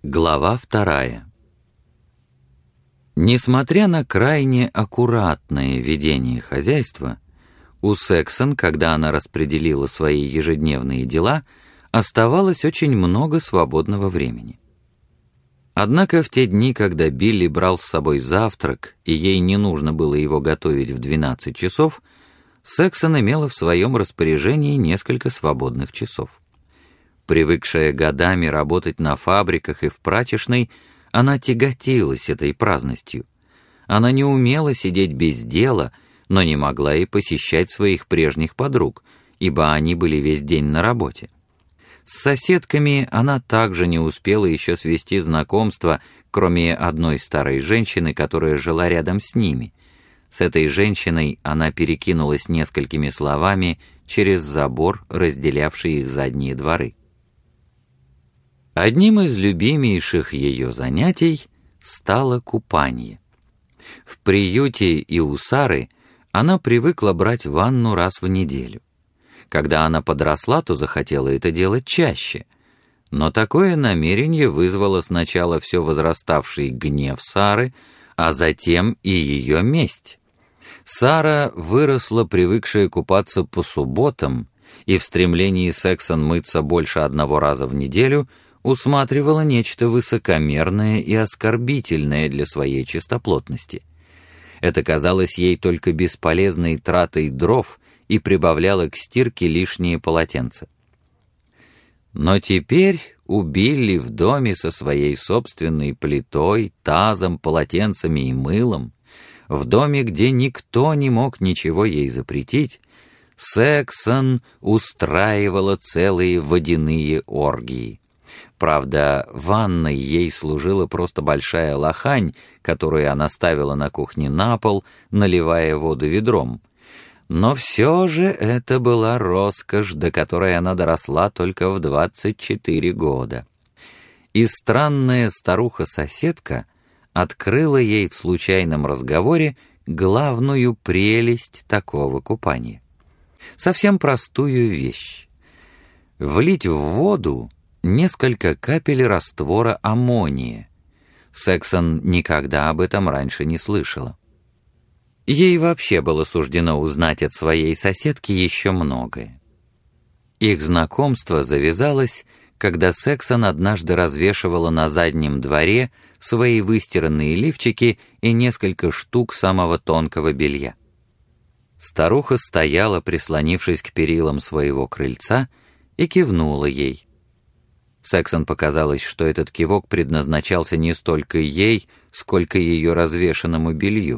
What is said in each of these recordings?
Глава 2. Несмотря на крайне аккуратное ведение хозяйства, у Сексон, когда она распределила свои ежедневные дела, оставалось очень много свободного времени. Однако в те дни, когда Билли брал с собой завтрак, и ей не нужно было его готовить в 12 часов, Сексон имела в своем распоряжении несколько свободных часов. Привыкшая годами работать на фабриках и в прачечной, она тяготилась этой праздностью. Она не умела сидеть без дела, но не могла и посещать своих прежних подруг, ибо они были весь день на работе. С соседками она также не успела еще свести знакомство, кроме одной старой женщины, которая жила рядом с ними. С этой женщиной она перекинулась несколькими словами через забор, разделявший их задние дворы. Одним из любимейших ее занятий стало купание. В приюте и у Сары она привыкла брать ванну раз в неделю. Когда она подросла, то захотела это делать чаще. Но такое намерение вызвало сначала все возраставший гнев Сары, а затем и ее месть. Сара выросла, привыкшая купаться по субботам, и в стремлении Сексон мыться больше одного раза в неделю усматривала нечто высокомерное и оскорбительное для своей чистоплотности. Это казалось ей только бесполезной тратой дров и прибавляло к стирке лишние полотенца. Но теперь у Билли в доме со своей собственной плитой, тазом, полотенцами и мылом, в доме, где никто не мог ничего ей запретить, Сексон устраивала целые водяные оргии. Правда, ванной ей служила просто большая лохань, которую она ставила на кухне на пол, наливая воду ведром. Но все же это была роскошь, до которой она доросла только в 24 года. И странная старуха-соседка открыла ей в случайном разговоре главную прелесть такого купания. Совсем простую вещь. Влить в воду несколько капель раствора аммония. Сексон никогда об этом раньше не слышала. Ей вообще было суждено узнать от своей соседки еще многое. Их знакомство завязалось, когда Сексон однажды развешивала на заднем дворе свои выстиранные лифчики и несколько штук самого тонкого белья. Старуха стояла, прислонившись к перилам своего крыльца, и кивнула ей. Сексон показалось, что этот кивок предназначался не столько ей, сколько ее развешанному белью.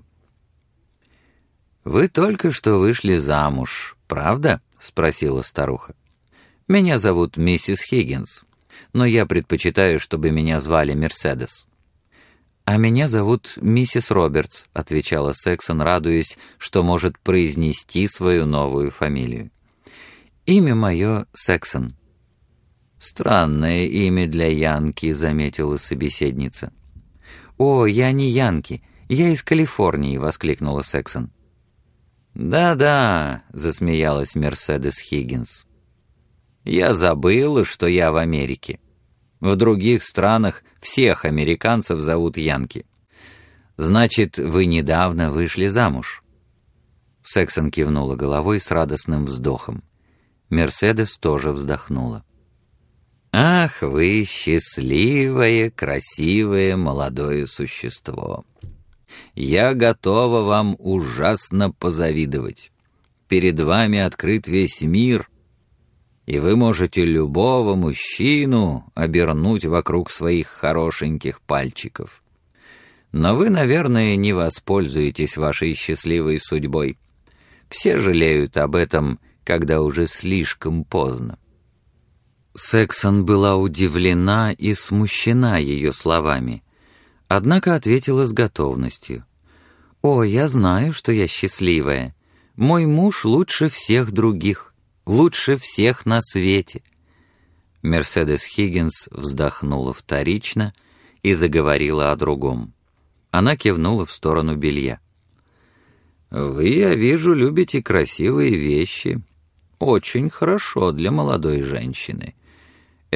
«Вы только что вышли замуж, правда?» — спросила старуха. «Меня зовут миссис Хиггинс, но я предпочитаю, чтобы меня звали Мерседес». «А меня зовут миссис Робертс», — отвечала Сексон, радуясь, что может произнести свою новую фамилию. «Имя мое Сексон». «Странное имя для янки», — заметила собеседница. «О, я не янки, я из Калифорнии», — воскликнула Сексон. «Да-да», — засмеялась Мерседес Хиггинс. «Я забыла, что я в Америке. В других странах всех американцев зовут янки. Значит, вы недавно вышли замуж?» Сексон кивнула головой с радостным вздохом. Мерседес тоже вздохнула. «Ах, вы счастливое, красивое, молодое существо! Я готова вам ужасно позавидовать. Перед вами открыт весь мир, и вы можете любого мужчину обернуть вокруг своих хорошеньких пальчиков. Но вы, наверное, не воспользуетесь вашей счастливой судьбой. Все жалеют об этом, когда уже слишком поздно». Сексон была удивлена и смущена ее словами, однако ответила с готовностью. «О, я знаю, что я счастливая. Мой муж лучше всех других, лучше всех на свете». Мерседес Хиггинс вздохнула вторично и заговорила о другом. Она кивнула в сторону белья. «Вы, я вижу, любите красивые вещи. Очень хорошо для молодой женщины.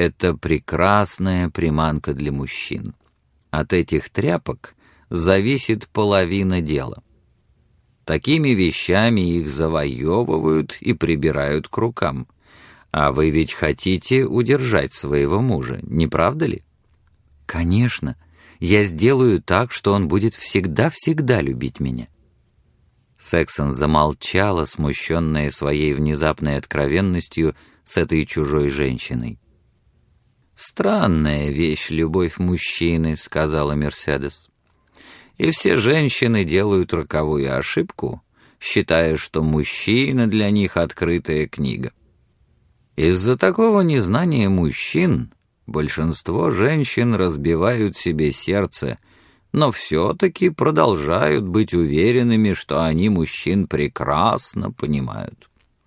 Это прекрасная приманка для мужчин. От этих тряпок зависит половина дела. Такими вещами их завоевывают и прибирают к рукам. А вы ведь хотите удержать своего мужа, не правда ли? Конечно, я сделаю так, что он будет всегда-всегда любить меня. Сексон замолчала, смущенная своей внезапной откровенностью с этой чужой женщиной. «Странная вещь, любовь мужчины», — сказала Мерседес. «И все женщины делают роковую ошибку, считая, что мужчина для них открытая книга. Из-за такого незнания мужчин большинство женщин разбивают себе сердце, но все-таки продолжают быть уверенными, что они мужчин прекрасно понимают.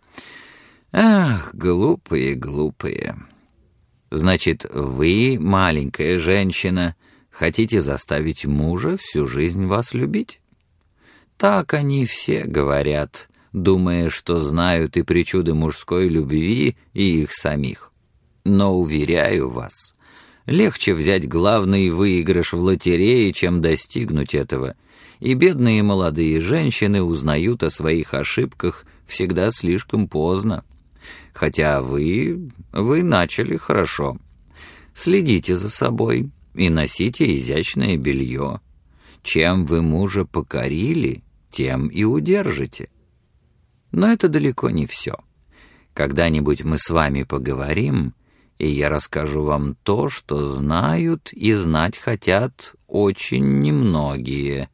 Ах, глупые, глупые. Значит, вы, маленькая женщина, хотите заставить мужа всю жизнь вас любить? Так они все говорят, думая, что знают и причуды мужской любви, и их самих. Но, уверяю вас, легче взять главный выигрыш в лотерее, чем достигнуть этого, и бедные молодые женщины узнают о своих ошибках всегда слишком поздно. Хотя вы начали хорошо. Следите за собой и носите изящное белье. Чем вы мужа покорили, тем и удержите. Но это далеко не все. Когда-нибудь мы с вами поговорим, и я расскажу вам то, что знают и знать хотят очень немногие.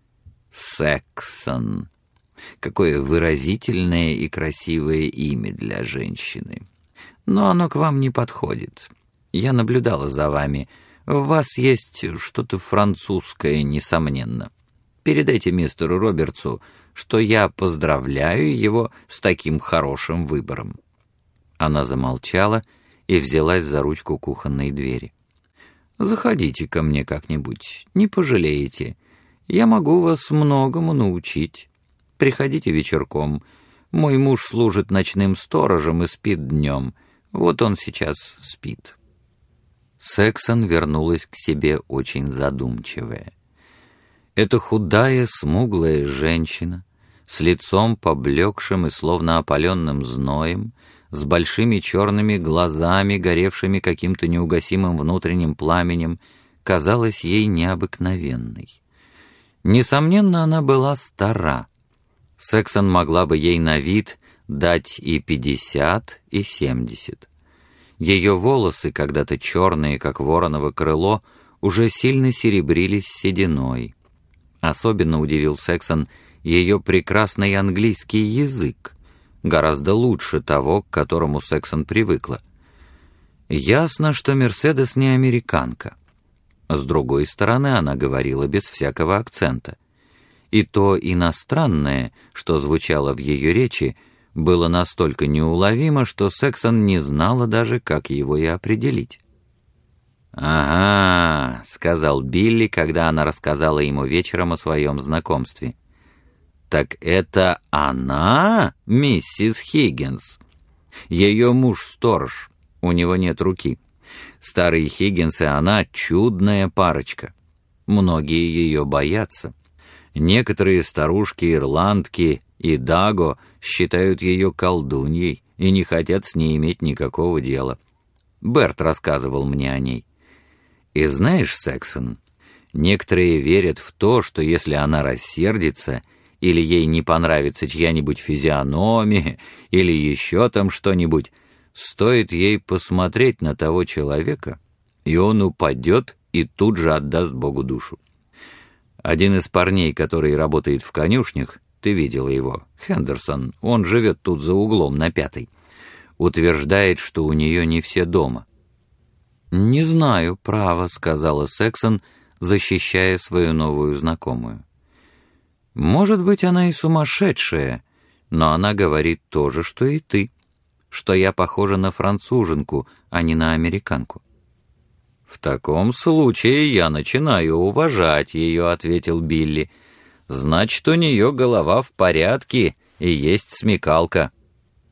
Сексон. Какое выразительное и красивое имя для женщины. Но оно к вам не подходит. Я наблюдала за вами. В вас есть что-то французское, несомненно. Передайте мистеру Робертсу, что я поздравляю его с таким хорошим выбором». Она замолчала и взялась за ручку кухонной двери. «Заходите ко мне как-нибудь, не пожалеете. Я могу вас многому научить. Приходите вечерком. Мой муж служит ночным сторожем и спит днем. Вот он сейчас спит». Сексон вернулась к себе очень задумчивая. Эта худая, смуглая женщина, с лицом поблекшим и словно опаленным зноем, с большими черными глазами, горевшими каким-то неугасимым внутренним пламенем, казалась ей необыкновенной. Несомненно, она была стара. Сексон могла бы ей на вид дать и 50, и 70. Ее волосы, когда-то черные, как вороново крыло, уже сильно серебрились сединой. Особенно удивил Сексон ее прекрасный английский язык, гораздо лучше того, к которому Сексон привыкла. Ясно, что Мерседес не американка. С другой стороны, она говорила без всякого акцента. И то иностранное, что звучало в ее речи, было настолько неуловимо, что Сексон не знала даже, как его и определить. «Ага», — сказал Билли, когда она рассказала ему вечером о своем знакомстве. «Так это она, миссис Хиггинс? Ее муж сторож, у него нет руки. Старый Хиггинс и она — чудная парочка. Многие ее боятся. Некоторые старушки-ирландки и Даго считают ее колдуньей и не хотят с ней иметь никакого дела. Берт рассказывал мне о ней. И знаешь, Сексон, некоторые верят в то, что если она рассердится или ей не понравится чья-нибудь физиономия или еще там что-нибудь, стоит ей посмотреть на того человека, и он упадет и тут же отдаст Богу душу. Один из парней, который работает в конюшнях, ты видела его, Хендерсон, он живет тут за углом на 5-й, утверждает, что у нее не все дома. «Не знаю, право», — сказала Сексон, защищая свою новую знакомую. «Может быть, она и сумасшедшая, но она говорит то же, что и ты, что я похожа на француженку, а не на американку». «В таком случае я начинаю уважать ее», — ответил Билли. «Значит, у нее голова в порядке и есть смекалка».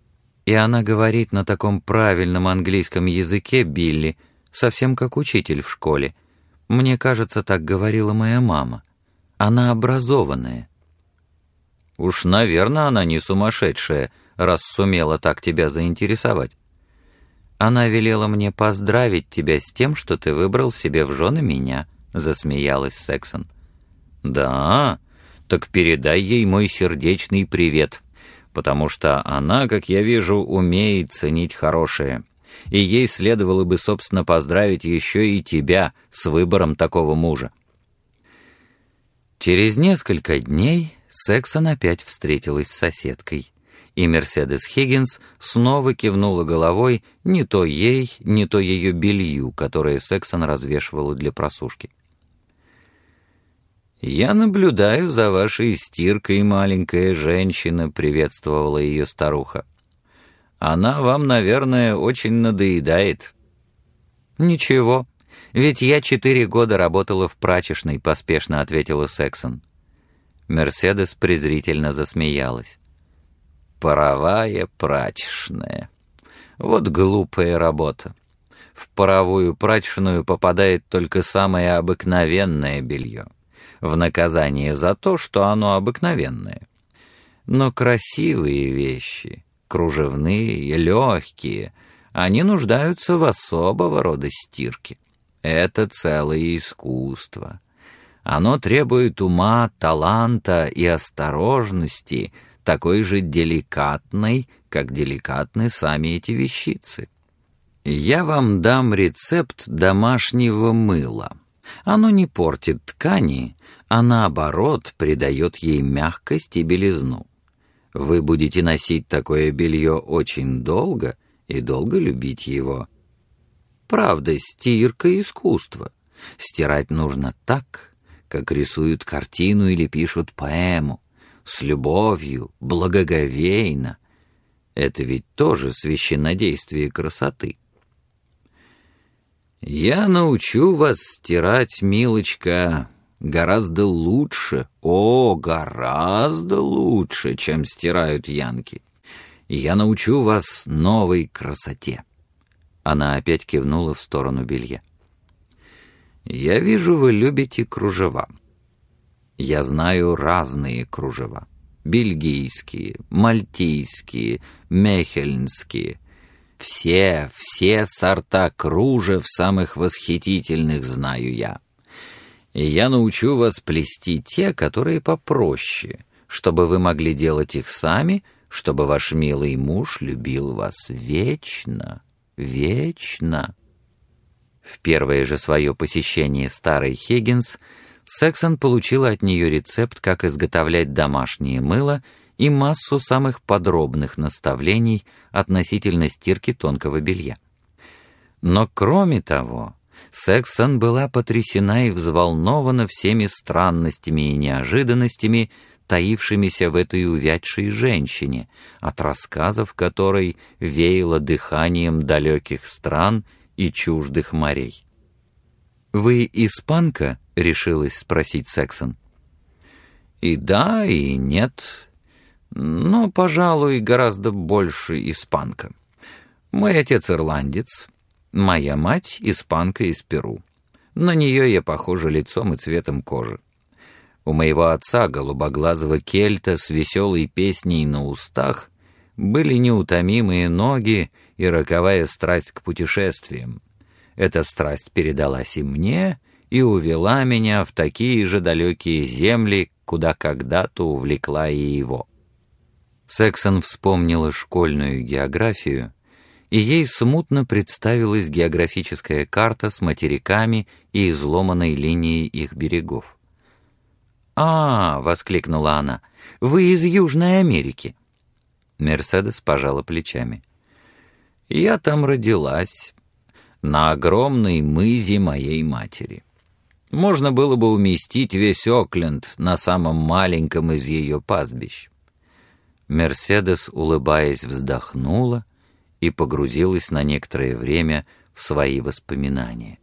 И она говорит на таком правильном английском языке, Билли, совсем как учитель в школе. Мне кажется, так говорила моя мама. Она образованная». «Уж, наверное, она не сумасшедшая, раз сумела так тебя заинтересовать». «Она велела мне поздравить тебя с тем, что ты выбрал себе в жены меня», — засмеялась Сексон. «Да, так передай ей мой сердечный привет, потому что она, как я вижу, умеет ценить хорошее, и ей следовало бы, собственно, поздравить еще и тебя с выбором такого мужа». Через несколько дней Сексон опять встретилась с соседкой, и Мерседес Хиггинс снова кивнула головой не то ей, не то ее белью, которое Сексон развешивала для просушки. «Я наблюдаю за вашей стиркой, маленькая женщина», — приветствовала ее старуха. «Она вам, наверное, очень надоедает». «Ничего, ведь я 4 года работала в прачечной», — поспешно ответила Сексон. Мерседес презрительно засмеялась. «Паровая прачечная. Вот глупая работа. В паровую прачечную попадает только самое обыкновенное белье, в наказание за то, что оно обыкновенное. Но красивые вещи, кружевные, легкие, они нуждаются в особого рода стирке. Это целое искусство. Оно требует ума, таланта и осторожности, такой же деликатной, как деликатны сами эти вещицы. Я вам дам рецепт домашнего мыла. Оно не портит ткани, а наоборот придает ей мягкость и белизну. Вы будете носить такое белье очень долго и долго любить его. Правда, стирка — искусство. Стирать нужно так, как рисуют картину или пишут поэму, с любовью, благоговейно. Это ведь тоже священнодействие красоты. Я научу вас стирать, милочка, гораздо лучше, гораздо лучше, чем стирают янки. Я научу вас новой красоте. Она опять кивнула в сторону белья. Я вижу, вы любите кружева. Я знаю разные кружева. Бельгийские, мальтийские, мехельнские. Все сорта кружев самых восхитительных знаю я. И я научу вас плести те, которые попроще, чтобы вы могли делать их сами, чтобы ваш милый муж любил вас вечно, вечно». В первое же свое посещение старой Хиггинс Сексон получила от нее рецепт, как изготовлять домашнее мыло и массу самых подробных наставлений относительно стирки тонкого белья. Но кроме того, Сексон была потрясена и взволнована всеми странностями и неожиданностями, таившимися в этой увядшей женщине, от рассказов которой веяло дыханием далеких стран и чуждых морей. «Вы испанка?» — решилась спросить Сексон. «И да, и нет, но, пожалуй, гораздо больше испанка. Мой отец ирландец, моя мать испанка из Перу. На нее я похожа лицом и цветом кожи. У моего отца, голубоглазого кельта с веселой песней на устах, были неутомимые ноги и роковая страсть к путешествиям. Эта страсть передалась и мне, и увела меня в такие же далекие земли, куда когда-то увлекла и его». Сексон вспомнила школьную географию, и ей смутно представилась географическая карта с материками и изломанной линией их берегов. «А, — воскликнула она, — вы из Южной Америки!» Мерседес пожала плечами. «Я там родилась, на огромной мызе моей матери. Можно было бы уместить весь Окленд на самом маленьком из ее пастбищ». Мерседес, улыбаясь, вздохнула и погрузилась на некоторое время в свои воспоминания.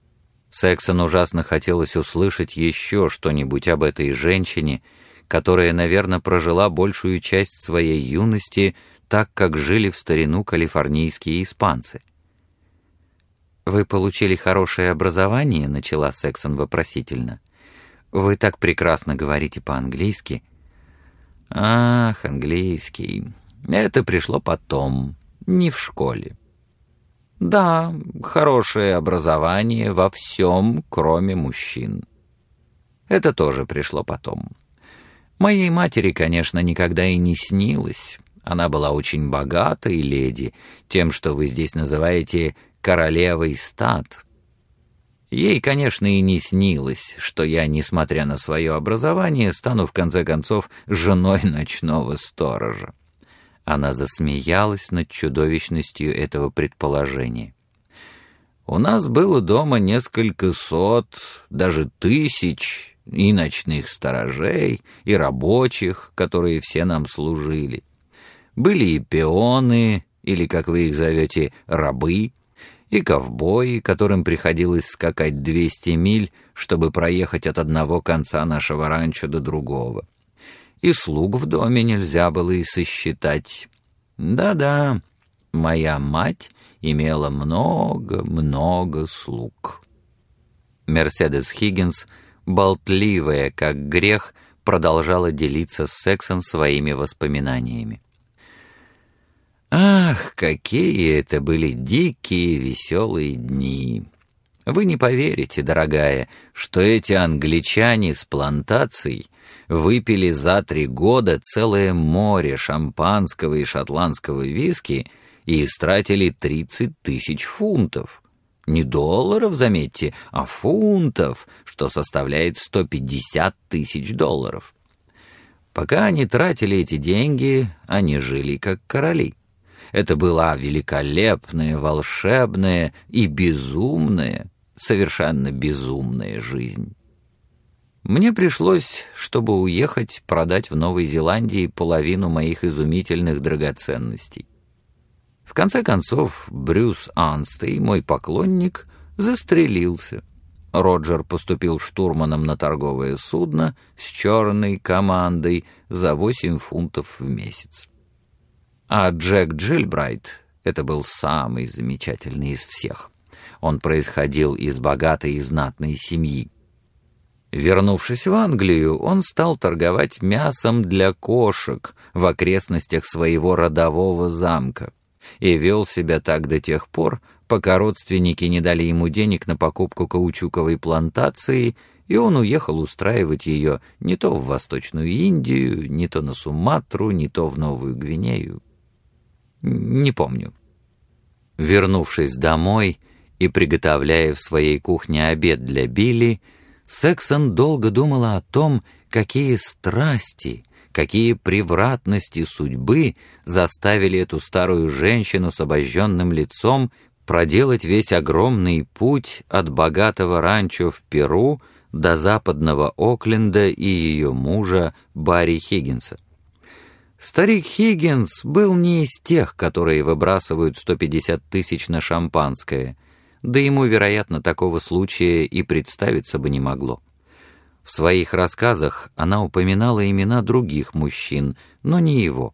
Сексон ужасно хотелось услышать еще что-нибудь об этой женщине, которая, наверное, прожила большую часть своей юности так, как жили в старину калифорнийские испанцы. «Вы получили хорошее образование?» — начала Сексон вопросительно. «Вы так прекрасно говорите по-английски». «Ах, английский. Это пришло потом, не в школе». «Да, хорошее образование во всем, кроме мужчин». Это тоже пришло потом. Моей матери, конечно, никогда и не снилось. Она была очень богатой леди, тем, что вы здесь называете королевой стат. Ей, конечно, и не снилось, что я, несмотря на свое образование, стану, в конце концов, женой ночного сторожа. Она засмеялась над чудовищностью этого предположения. У нас было дома несколько сот, даже тысяч и ночных сторожей, и рабочих, которые все нам служили. Были и пионы, или, как вы их зовете, рабы, и ковбои, которым приходилось скакать 200 миль, чтобы проехать от одного конца нашего ранчо до другого. И слуг в доме нельзя было и сосчитать. Да-да, моя мать имела много-много слуг. Мерседес Хиггинс, болтливая, как грех, продолжала делиться с Сексон своими воспоминаниями. Ах, какие это были дикие, веселые дни! Вы не поверите, дорогая, что эти англичане с плантаций выпили за 3 года целое море шампанского и шотландского виски и истратили 30 000 фунтов. Не долларов, заметьте, а фунтов, что составляет 150 000 долларов. Пока они тратили эти деньги, они жили как короли. Это была великолепная, волшебная и безумная, совершенно безумная жизнь. Мне пришлось, чтобы уехать, продать в Новой Зеландии половину моих изумительных драгоценностей. В конце концов, Брюс Анстей, мой поклонник, застрелился. Роджер поступил штурманом на торговое судно с черной командой за 8 фунтов в месяц. А Джек Джилбрайт — это был самый замечательный из всех. Он происходил из богатой и знатной семьи. Вернувшись в Англию, он стал торговать мясом для кошек в окрестностях своего родового замка и вел себя так до тех пор, пока родственники не дали ему денег на покупку каучуковой плантации, и он уехал устраивать ее не то в Восточную Индию, не то на Суматру, не то в Новую Гвинею. Не помню. Вернувшись домой и приготовляя в своей кухне обед для Билли, Сексон долго думала о том, какие страсти, какие превратности судьбы заставили эту старую женщину с обожженным лицом проделать весь огромный путь от богатого ранчо в Перу до западного Окленда и ее мужа Барри Хиггинса. Старик Хиггинс был не из тех, которые выбрасывают 150 000 на шампанское, да ему, вероятно, такого случая и представиться бы не могло. В своих рассказах она упоминала имена других мужчин, но не его.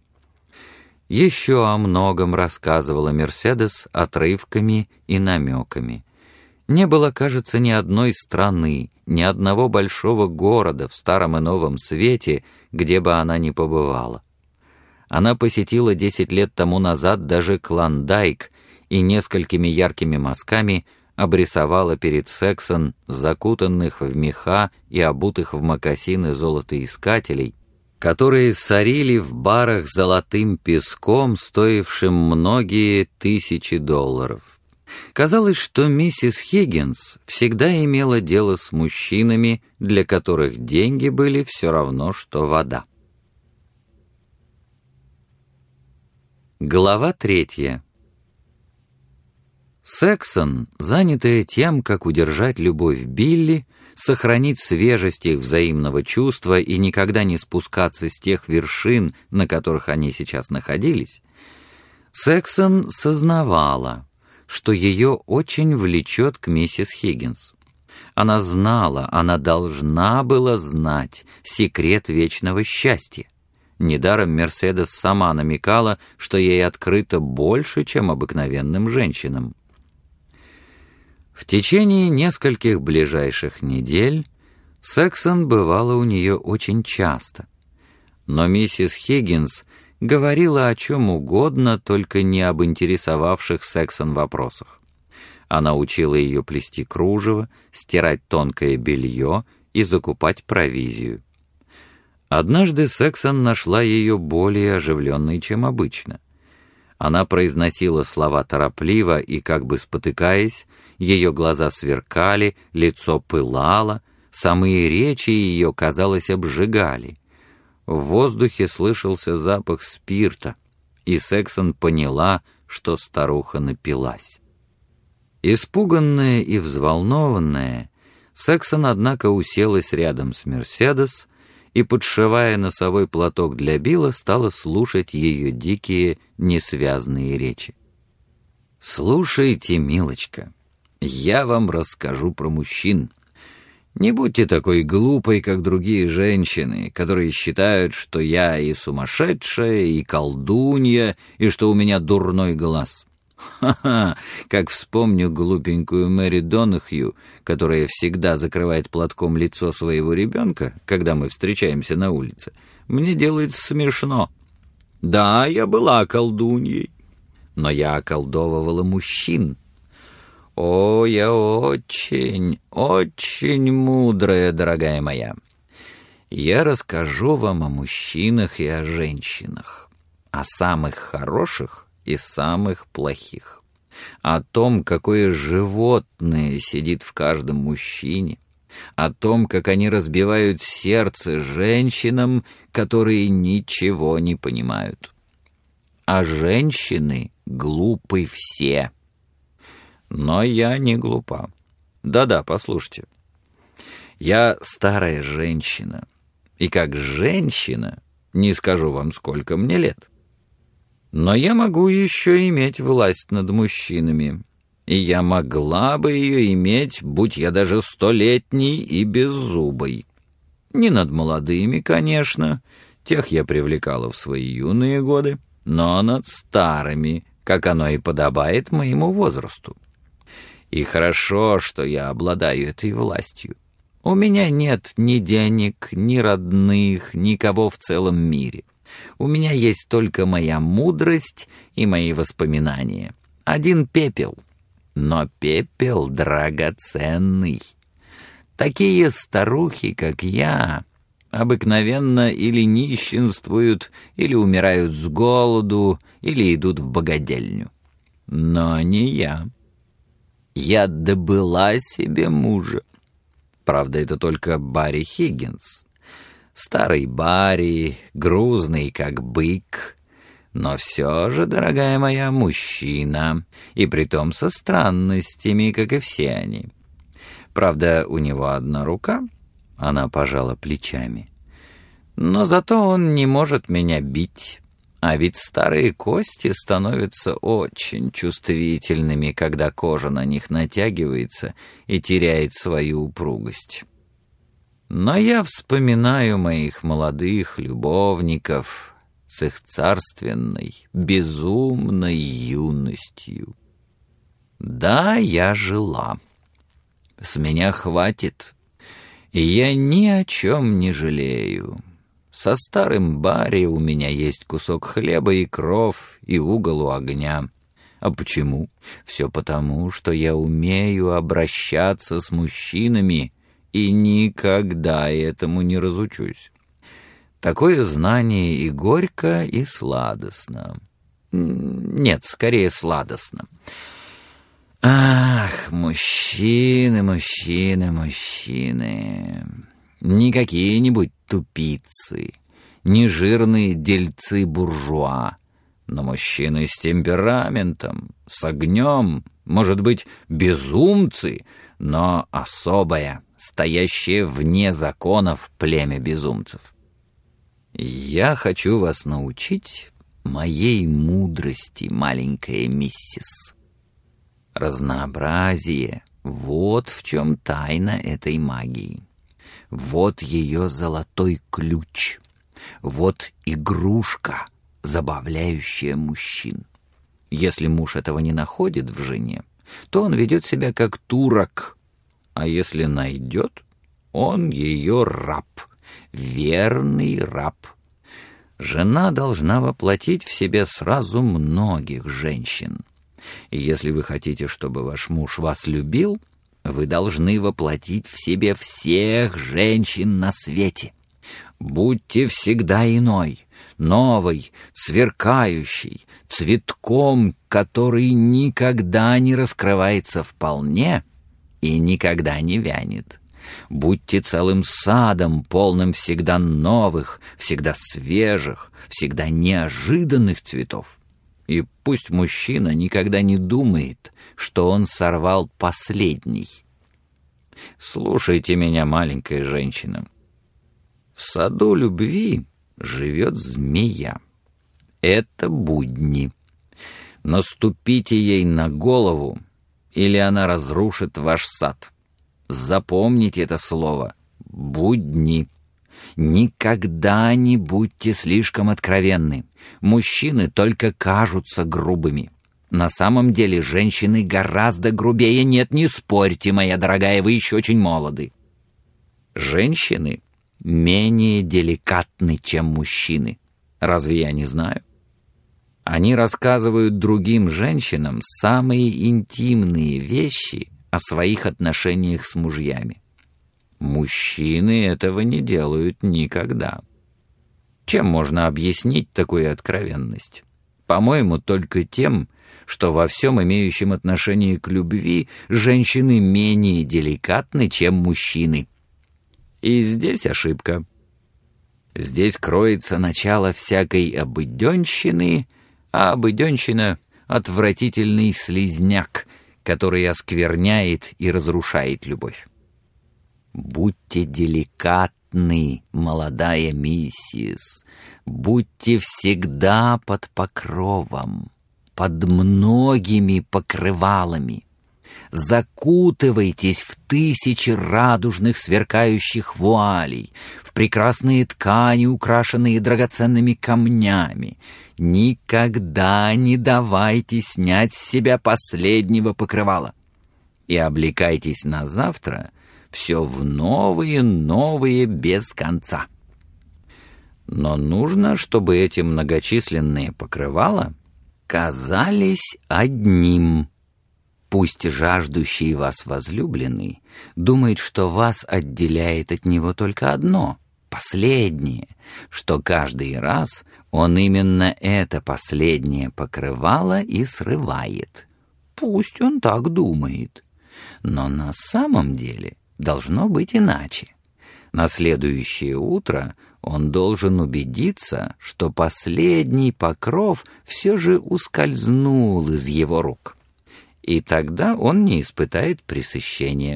Еще о многом рассказывала Мерседес отрывками и намеками. Не было, кажется, ни одной страны, ни одного большого города в Старом и Новом Свете, где бы она ни побывала. Она посетила 10 лет тому назад даже Клондайк и несколькими яркими мазками обрисовала перед Сексон закутанных в меха и обутых в мокасины золотоискателей, которые сорили в барах золотым песком, стоившим многие тысячи долларов. Казалось, что миссис Хиггинс всегда имела дело с мужчинами, для которых деньги были все равно, что вода. Глава 3. Сексон, занятая тем, как удержать любовь Билли, сохранить свежесть их взаимного чувства и никогда не спускаться с тех вершин, на которых они сейчас находились, Сексон сознавала, что ее очень влечет к миссис Хиггинс. Она знала, она должна была знать секрет вечного счастья. Недаром Мерседес сама намекала, что ей открыто больше, чем обыкновенным женщинам. В течение нескольких ближайших недель Сексон бывала у нее очень часто. Но миссис Хиггинс говорила о чем угодно, только не об интересовавших Сексон вопросах. Она учила ее плести кружево, стирать тонкое белье и закупать провизию. Однажды Сексон нашла ее более оживленной, чем обычно. Она произносила слова торопливо и, как бы спотыкаясь, ее глаза сверкали, лицо пылало, самые речи ее, казалось, обжигали. В воздухе слышался запах спирта, и Сексон поняла, что старуха напилась. Испуганная и взволнованная, Сексон, однако, уселась рядом с Мерседес и, подшивая носовой платок для Билла, стала слушать ее дикие, несвязные речи. «Слушайте, милочка, я вам расскажу про мужчин. Не будьте такой глупой, как другие женщины, которые считают, что я и сумасшедшая, и колдунья, и что у меня дурной глаз. Ха-ха, как вспомню глупенькую Мэри Донахью, которая всегда закрывает платком лицо своего ребенка, когда мы встречаемся на улице, мне делается смешно. Да, я была колдуньей, но я околдовывала мужчин. О, я очень, очень мудрая, дорогая моя. Я расскажу вам о мужчинах и о женщинах, о самых хороших и самых плохих, о том, какое животное сидит в каждом мужчине, о том, как они разбивают сердце женщинам, которые ничего не понимают. А женщины глупы все. Но я не глупа. Да-да, послушайте. Я старая женщина, и как женщина не скажу вам, сколько мне лет. Но я могу еще иметь власть над мужчинами, и я могла бы ее иметь, будь я даже 100-летней и беззубой. Не над молодыми, конечно, тех я привлекала в свои юные годы, но над старыми, как оно и подобает моему возрасту. И хорошо, что я обладаю этой властью. У меня нет ни денег, ни родных, никого в целом мире. У меня есть только моя мудрость и мои воспоминания. Один пепел. Но пепел драгоценный. Такие старухи, как я, обыкновенно или нищенствуют, или умирают с голоду, или идут в богадельню. Но не я. Я добыла себе мужа. Правда, это только Барри Хиггинс. Старый Барри, грузный как бык, но все же, дорогая моя, мужчина, и притом со странностями, как и все они. Правда, у него одна рука, она пожала плечами, но зато он не может меня бить. А ведь старые кости становятся очень чувствительными, когда кожа на них натягивается и теряет свою упругость. Но я вспоминаю моих молодых любовников с их царственной, безумной юностью. Да, я жила. С меня хватит, и я ни о чем не жалею. Со старым Барри у меня есть кусок хлеба и кров, и угол у огня. А почему? Все потому, что я умею обращаться с мужчинами и никогда этому не разучусь. Такое знание и горько, и сладостно. Нет, скорее сладостно. Ах, мужчины, мужчины, мужчины... Не какие-нибудь тупицы, не жирные дельцы-буржуа, но мужчины с темпераментом, с огнем, может быть, безумцы, но особое, стоящее вне законов племя безумцев. Я хочу вас научить моей мудрости, маленькая миссис. Разнообразие — вот в чем тайна этой магии. Вот ее золотой ключ. Вот игрушка, забавляющая мужчин. Если муж этого не находит в жене, то он ведет себя как турок, а если найдет, он ее раб, верный раб. Жена должна воплотить в себе сразу многих женщин. И если вы хотите, чтобы ваш муж вас любил, вы должны воплотить в себе всех женщин на свете. Будьте всегда иной, новой, сверкающей, цветком, который никогда не раскрывается вполне и никогда не вянет. Будьте целым садом, полным всегда новых, всегда свежих, всегда неожиданных цветов. И пусть мужчина никогда не думает, что он сорвал последний. Слушайте меня, маленькая женщина. В саду любви живет змея. Это будни. Наступите ей на голову, или она разрушит ваш сад. Запомните это слово — будни. Никогда не будьте слишком откровенны. Мужчины только кажутся грубыми. На самом деле женщины гораздо грубее. Нет, не спорьте, моя дорогая, вы еще очень молоды. Женщины менее деликатны, чем мужчины. Разве я не знаю? Они рассказывают другим женщинам самые интимные вещи о своих отношениях с мужьями. Мужчины этого не делают никогда. Чем можно объяснить такую откровенность? По-моему, только тем, что во всем имеющем отношение к любви женщины менее деликатны, чем мужчины. И здесь ошибка. Здесь кроется начало всякой обыденщины, а обыденщина — отвратительный слизняк, который оскверняет и разрушает любовь. Будьте деликатны, молодая миссис, будьте всегда под покровом, под многими покрывалами. Закутывайтесь в тысячи радужных сверкающих вуалей, в прекрасные ткани, украшенные драгоценными камнями. Никогда не давайте снять с себя последнего покрывала. И облекайтесь на завтра все в новые без конца. Но нужно, чтобы эти многочисленные покрывала казались одним. Пусть жаждущий вас возлюбленный думает, что вас отделяет от него только одно, последнее, что каждый раз он именно это последнее покрывало и срывает. Пусть он так думает. Но на самом деле должно быть иначе. На следующее утро он должен убедиться, что последний покров все же ускользнул из его рук. И тогда он не испытает пресыщения.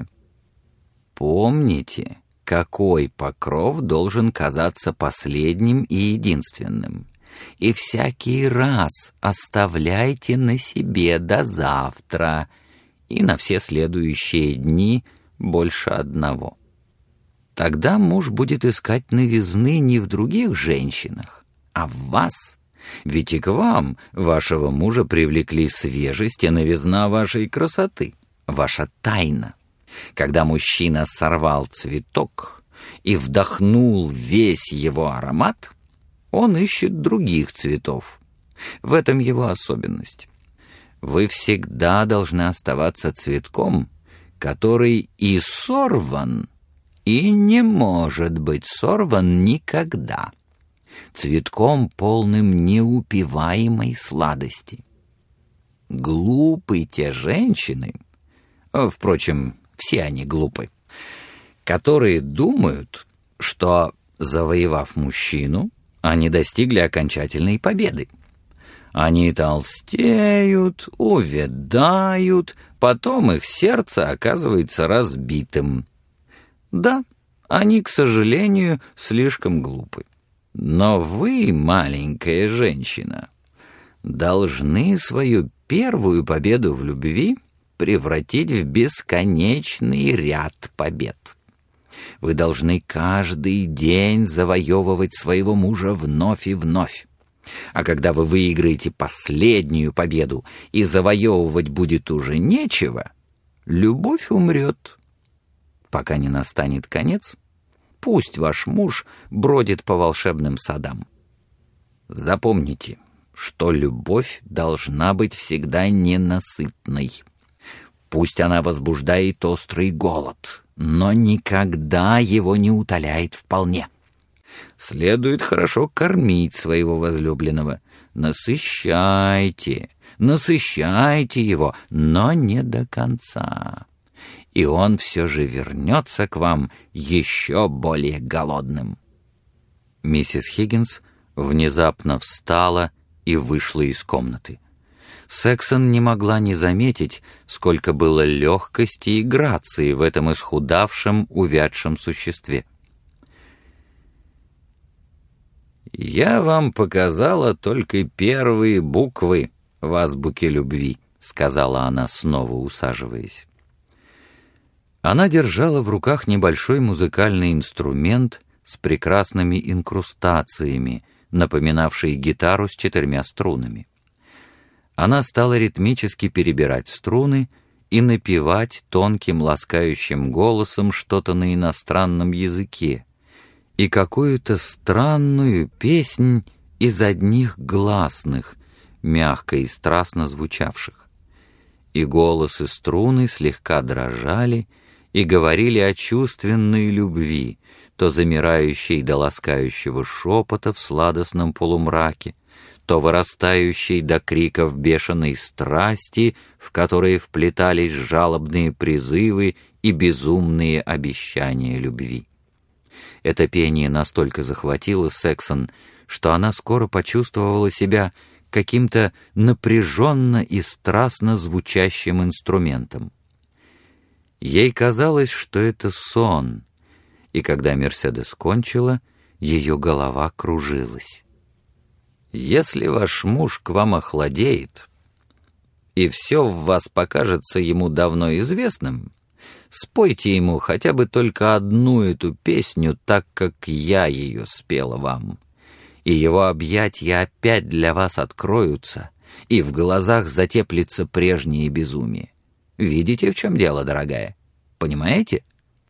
Помните, какой покров должен казаться последним и единственным. И всякий раз оставляйте на себе до завтра и на все следующие дни больше одного. Тогда муж будет искать новизны не в других женщинах, а в вас. Ведь и к вам, вашего мужа, привлекли свежесть и новизна вашей красоты, ваша тайна. Когда мужчина сорвал цветок и вдохнул весь его аромат, он ищет других цветов. В этом его особенность. Вы всегда должны оставаться цветком, который и сорван, и не может быть сорван никогда. Цветком, полным неупиваемой сладости. Глупы те женщины, впрочем, все они глупы, которые думают, что, завоевав мужчину, они достигли окончательной победы. Они толстеют, увядают, потом их сердце оказывается разбитым. Да, они, к сожалению, слишком глупы. Но вы, маленькая женщина, должны свою первую победу в любви превратить в бесконечный ряд побед. Вы должны каждый день завоевывать своего мужа вновь и вновь. А когда вы выиграете последнюю победу и завоевывать будет уже нечего, любовь умрет. Пока не настанет конец, пусть ваш муж бродит по волшебным садам. Запомните, что любовь должна быть всегда ненасытной. Пусть она возбуждает острый голод, но никогда его не утоляет вполне. Следует хорошо кормить своего возлюбленного. Насыщайте его, но не до конца. И он все же вернется к вам еще более голодным. Миссис Хиггинс внезапно встала и вышла из комнаты. Сексон не могла не заметить, сколько было легкости и грации в этом исхудавшем, увядшем существе. «Я вам показала только первые буквы в азбуке любви», — сказала она, снова усаживаясь. Она держала в руках небольшой музыкальный инструмент с прекрасными инкрустациями, напоминавший гитару с 4 струнами. Она стала ритмически перебирать струны и напевать тонким ласкающим голосом что-то на иностранном языке и какую-то странную песнь из одних гласных, мягко и страстно звучавших. И голос и струны слегка дрожали и говорили о чувственной любви, то замирающей до ласкающего шепота в сладостном полумраке, то вырастающей до криков бешеной страсти, в которые вплетались жалобные призывы и безумные обещания любви. Это пение настолько захватило Сексон, что она скоро почувствовала себя каким-то напряженно и страстно звучащим инструментом. Ей казалось, что это сон, и когда Мерседес кончила, ее голова кружилась. Если ваш муж к вам охладеет, и все в вас покажется ему давно известным, спойте ему хотя бы только одну эту песню так, как я ее спела вам, и его объятия опять для вас откроются, и в глазах затеплится прежнее безумие. Видите, в чем дело, дорогая? Понимаете?»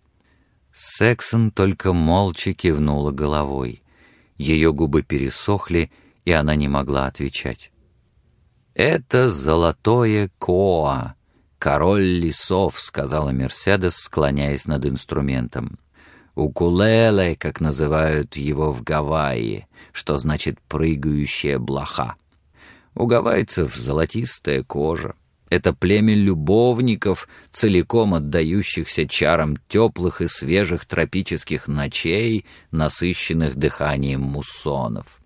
Сексон только молча кивнула головой. Ее губы пересохли, и она не могла отвечать. «Это золотое коа, король лесов», — сказала Мерседес, склоняясь над инструментом. «Укулеле, как называют его в Гавайи, что значит «прыгающая блоха». У гавайцев золотистая кожа. Это племя любовников, целиком отдающихся чарам теплых и свежих тропических ночей, насыщенных дыханием муссонов».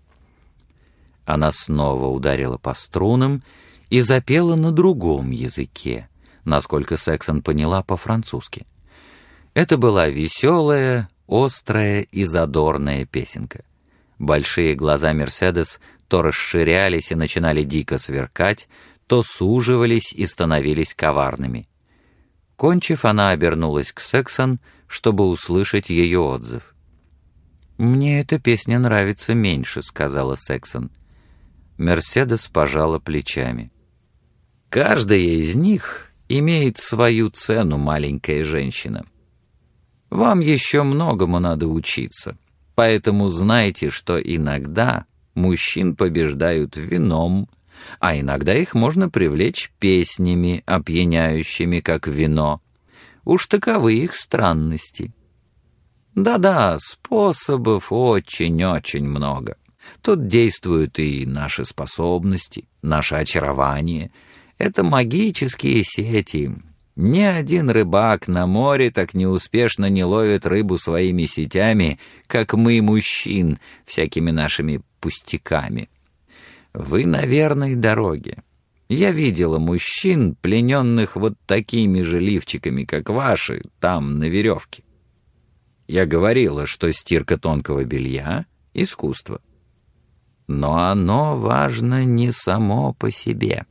Она снова ударила по струнам и запела на другом языке, насколько Сексон поняла, по-французски. Это была веселая, острая и задорная песенка. Большие глаза Мерседес то расширялись и начинали дико сверкать, то суживались и становились коварными. Кончив, она обернулась к Сексон, чтобы услышать ее отзыв. «Мне эта песня нравится меньше», — сказала Сексон. Мерседес пожала плечами. «Каждая из них имеет свою цену, маленькая женщина. Вам еще многому надо учиться, поэтому знайте, что иногда мужчин побеждают вином, а иногда их можно привлечь песнями, опьяняющими, как вино. Уж таковы их странности. Да-да, способов очень-очень много. Тут действуют и наши способности, наше очарование. Это магические сети. Ни один рыбак на море так неуспешно не ловит рыбу своими сетями, как мы, мужчин, всякими нашими пустяками. Вы на верной дороге. Я видела мужчин, плененных вот такими же лифчиками, как ваши, там, на веревке. Я говорила, что стирка тонкого белья — искусство. Но оно важно не само по себе.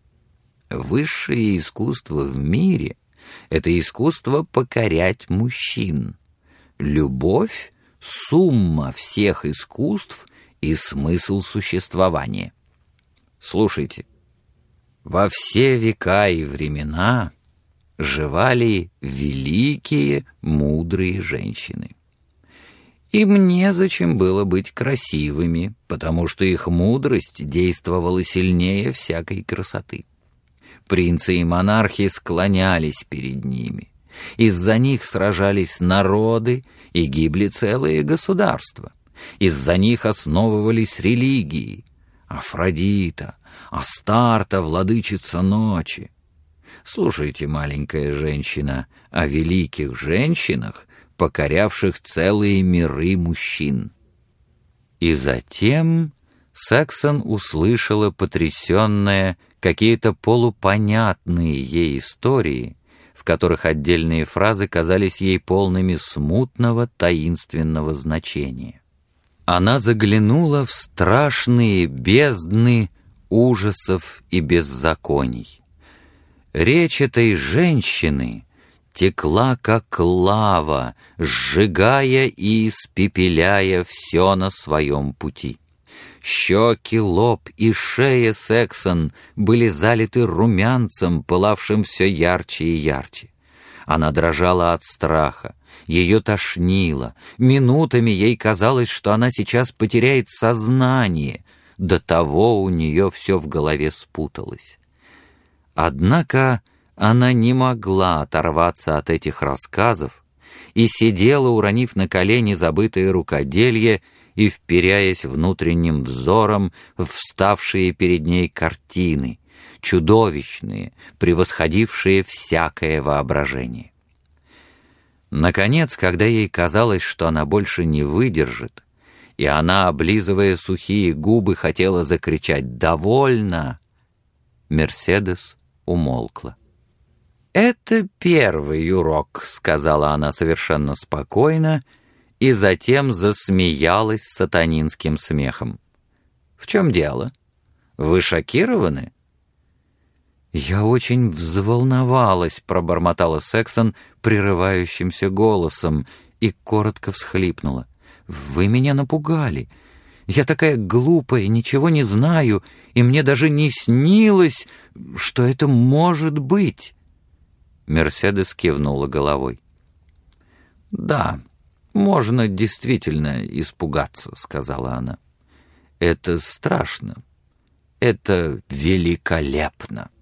Высшее искусство в мире — это искусство покорять мужчин. Любовь — сумма всех искусств и смысл существования. Слушайте, во все века и времена жевали великие, мудрые женщины. Им незачем было быть красивыми, потому что их мудрость действовала сильнее всякой красоты. Принцы и монархи склонялись перед ними. Из-за них сражались народы и гибли целые государства. Из-за них основывались религии. Афродита, Астарта, владычица ночи. Слушайте, маленькая женщина, о великих женщинах, покорявших целые миры мужчин. И затем Сэксон услышала потрясенные, какие-то полупонятные ей истории, в которых отдельные фразы казались ей полными смутного, таинственного значения. Она заглянула в страшные бездны ужасов и беззаконий. Речь этой женщины текла, как лава, сжигая и испепеляя все на своем пути. Щеки, лоб и шея Сэксон были залиты румянцем, пылавшим все ярче и ярче. Она дрожала от страха, ее тошнило, минутами ей казалось, что она сейчас потеряет сознание, до того у нее все в голове спуталось. Однако она не могла оторваться от этих рассказов и сидела, уронив на колени забытое рукоделье и вперяясь внутренним взором в вставшие перед ней картины, чудовищные, превосходившие всякое воображение. Наконец, когда ей казалось, что она больше не выдержит, и она, облизывая сухие губы, хотела закричать «Довольно!», Мерседес умолкла. «Это первый урок», — сказала она совершенно спокойно, и затем засмеялась сатанинским смехом. «В чем дело? Вы шокированы?» «Я очень взволновалась», — пробормотала Сэксон прерывающимся голосом и коротко всхлипнула. «Вы меня напугали. Я такая глупая, ничего не знаю, и мне даже не снилось, что это может быть». Мерседес кивнула головой. «Да, можно действительно испугаться», — сказала она. «Это страшно. Это великолепно».